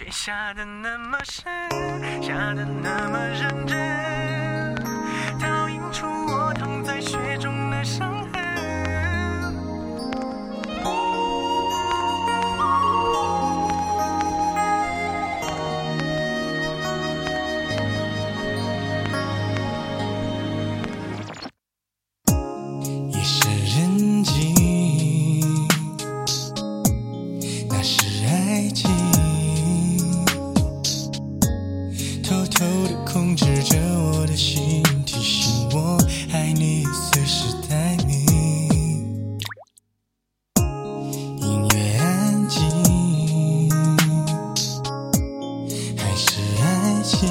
却下得那么深，下得那么认真，倒映出我躺在雪中的伤痕。 夜深人静，那是爱情，偷偷地控制着我的心，提醒我爱你随时待命。音乐安静，还是爱情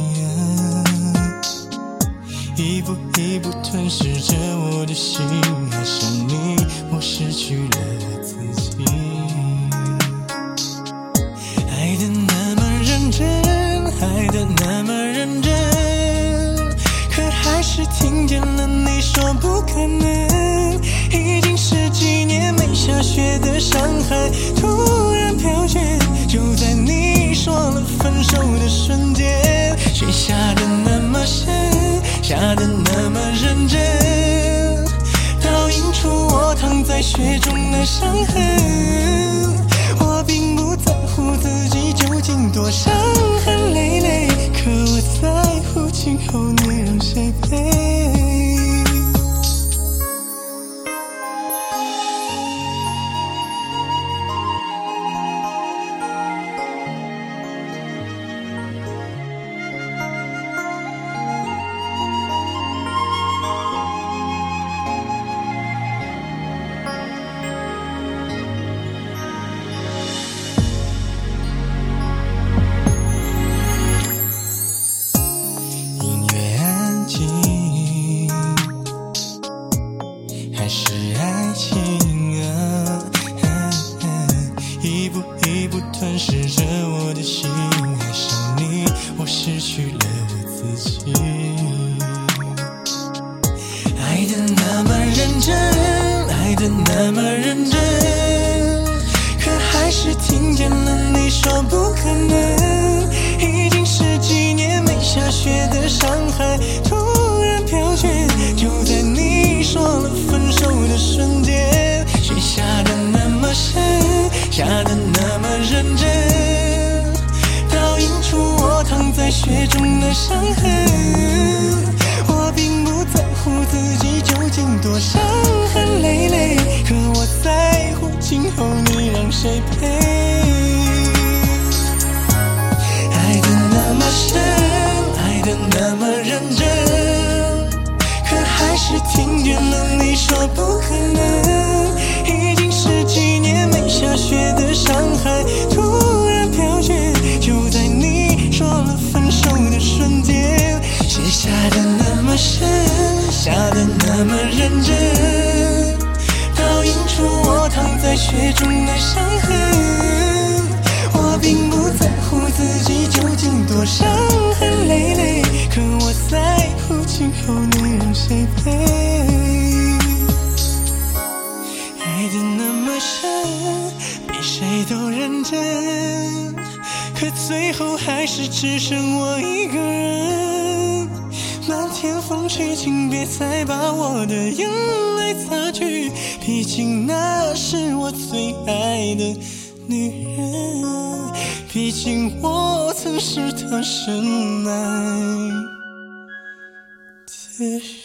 一步一步吞噬着我的心，爱上你，我失去了自己。爱得那么认真，爱得那么认真，可还是听见了你说不可能。已经十几年没下雪的上海，突然飘雪，就在你说了分手的瞬间。雪下得那么深，下得那么认真，倒映出我躺在雪中的伤痕。我并不在乎自己究竟多伤痕累累，可我在乎今后你让谁陪。还是爱情一步一步吞噬着我的心，爱上你，我失去了自己。爱得那么认真，爱得那么认真，可还是听见了你说不可能。已经十几年没下雪的上海，突然飘雪，就在你说了分手的瞬间。雪下得那么深，下得那么认真，倒映出我躺在雪中的伤痕。我并不在乎自己究竟多伤痕累累，可我在乎今后你让谁陪。爱得那么深，爱得那么认真，可还是听见了你说不可能。已经十几年没下雪的上海，突然飘雪，就在你说了分手的瞬间。雪下得那么深，下得那么认真，倒映出我躺在雪中的伤痕。我并不在乎自己究竟多伤痕累累，可我在乎今后你让谁陪。爱得那么深，比谁都认真，可最后还是只剩我一个人。漫天风雪，请别再把我的眼泪擦去，毕竟那是我最爱的女人，毕竟我曾是她深爱的人。